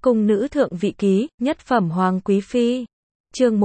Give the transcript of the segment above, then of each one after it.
Cung nữ thượng vị ký, nhất phẩm hoàng quý phi. Chương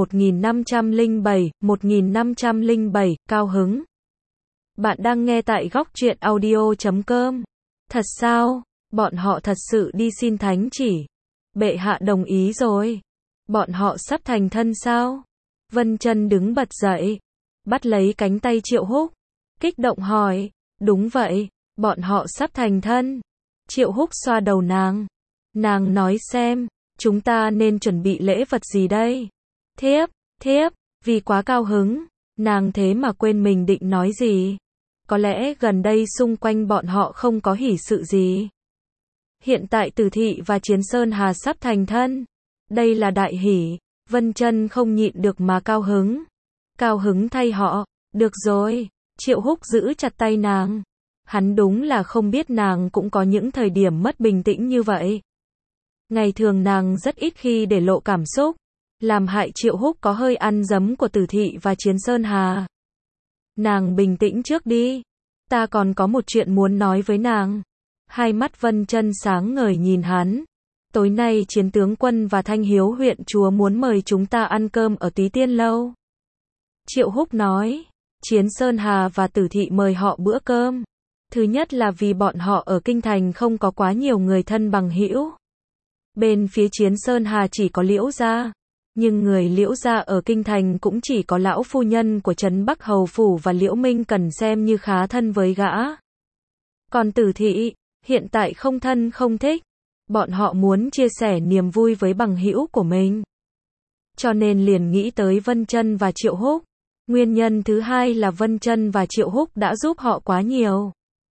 1507, cao hứng. Bạn đang nghe tại góc truyện audio.com. Thật sao? Bọn họ thật sự đi xin thánh chỉ. Bệ hạ đồng ý rồi. Bọn họ sắp thành thân sao? Vân Chân đứng bật dậy, bắt lấy cánh tay Triệu Húc, kích động hỏi, đúng vậy, bọn họ sắp thành thân. Triệu Húc xoa đầu nàng nói xem, chúng ta nên chuẩn bị lễ vật gì đây? Thiếp, vì quá cao hứng, nàng thế mà quên mình định nói gì. Có lẽ gần đây xung quanh bọn họ không có hỷ sự gì. Hiện tại Tử Thị và Chiến Sơn Hà sắp thành thân. Đây là đại hỷ, Vân Chân không nhịn được mà cao hứng. Cao hứng thay họ, được rồi, Triệu Húc giữ chặt tay nàng. Hắn đúng là không biết nàng cũng có những thời điểm mất bình tĩnh như vậy. Ngày thường nàng rất ít khi để lộ cảm xúc, làm hại Triệu Húc có hơi ăn dấm của Tử Thị và Chiến Sơn Hà. Nàng bình tĩnh trước đi, ta còn có một chuyện muốn nói với nàng. Hai mắt Vân Chân sáng ngời nhìn hắn. Tối nay Chiến tướng quân và Thanh Hiếu huyện chúa muốn mời chúng ta ăn cơm ở Túy Tiên lâu. Triệu Húc nói, Chiến Sơn Hà và Tử Thị mời họ bữa cơm. Thứ nhất là vì bọn họ ở kinh thành không có quá nhiều người thân bằng hữu. Bên phía Chiến Sơn Hà chỉ có Liễu gia, nhưng người Liễu gia ở kinh thành cũng chỉ có lão phu nhân của trấn Bắc Hầu phủ và Liễu Minh Cần xem như khá thân với gã. Còn Tử Thị, hiện tại không thân không thích, bọn họ muốn chia sẻ niềm vui với bằng hữu của mình. Cho nên liền nghĩ tới Vân Chân và Triệu Húc. Nguyên nhân thứ hai là Vân Chân và Triệu Húc đã giúp họ quá nhiều.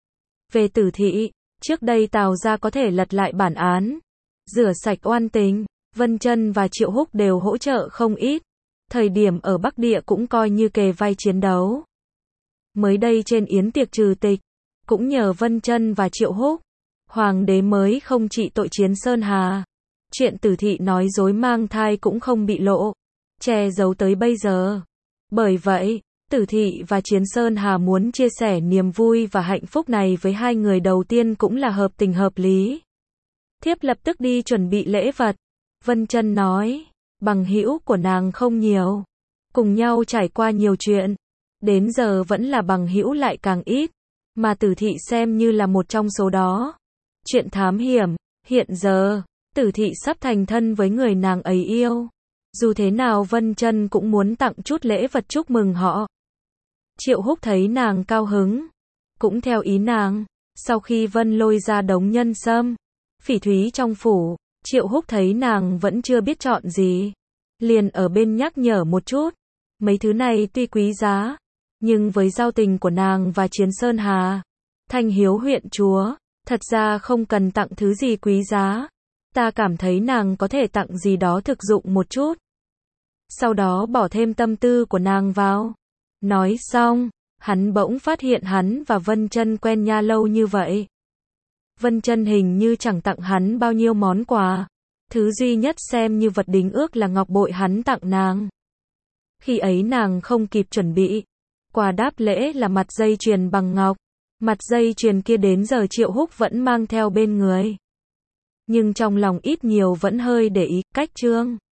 Về Tử Thị, trước đây Tào gia có thể lật lại bản án, rửa sạch oan tình, Vân Chân và Triệu Húc đều hỗ trợ không ít. Thời điểm ở Bắc Địa cũng coi như kề vai chiến đấu. Mới đây trên yến tiệc trừ tịch, cũng nhờ Vân Chân và Triệu Húc, hoàng đế mới không trị tội Chiến Sơn Hà. Chuyện Tử Thị nói dối mang thai cũng không bị lộ, che giấu tới bây giờ. Bởi vậy, Tử Thị và Chiến Sơn Hà muốn chia sẻ niềm vui và hạnh phúc này với hai người đầu tiên cũng là hợp tình hợp lý. Thiếp lập tức đi chuẩn bị lễ vật. Vân Chân nói, bằng hữu của nàng không nhiều, cùng nhau trải qua nhiều chuyện, đến giờ vẫn là bằng hữu lại càng ít, mà Tử Thị xem như là một trong số đó. Chuyện thám hiểm, hiện giờ, Tử Thị sắp thành thân với người nàng ấy yêu. Dù thế nào Vân Chân cũng muốn tặng chút lễ vật chúc mừng họ. Triệu Húc thấy nàng cao hứng, cũng theo ý nàng. Sau khi Vân Lôi ra đống nhân sâm, phỉ thúy trong phủ, Triệu Húc thấy nàng vẫn chưa biết chọn gì, liền ở bên nhắc nhở một chút. Mấy thứ này tuy quý giá, nhưng với giao tình của nàng và Chiến Sơn Hà, Thanh Hiếu huyện chúa, thật ra không cần tặng thứ gì quý giá. Ta cảm thấy nàng có thể tặng gì đó thực dụng một chút. Sau đó bỏ thêm tâm tư của nàng vào. Nói xong, hắn bỗng phát hiện hắn và Vân Chân quen nhau lâu như vậy. Vân Chân hình như chẳng tặng hắn bao nhiêu món quà. Thứ duy nhất xem như vật đính ước là ngọc bội hắn tặng nàng. Khi ấy nàng không kịp chuẩn bị. Quà đáp lễ là mặt dây chuyền bằng ngọc. Mặt dây chuyền kia đến giờ Triệu Húc vẫn mang theo bên người. Nhưng trong lòng ít nhiều vẫn hơi để ý, cách trương.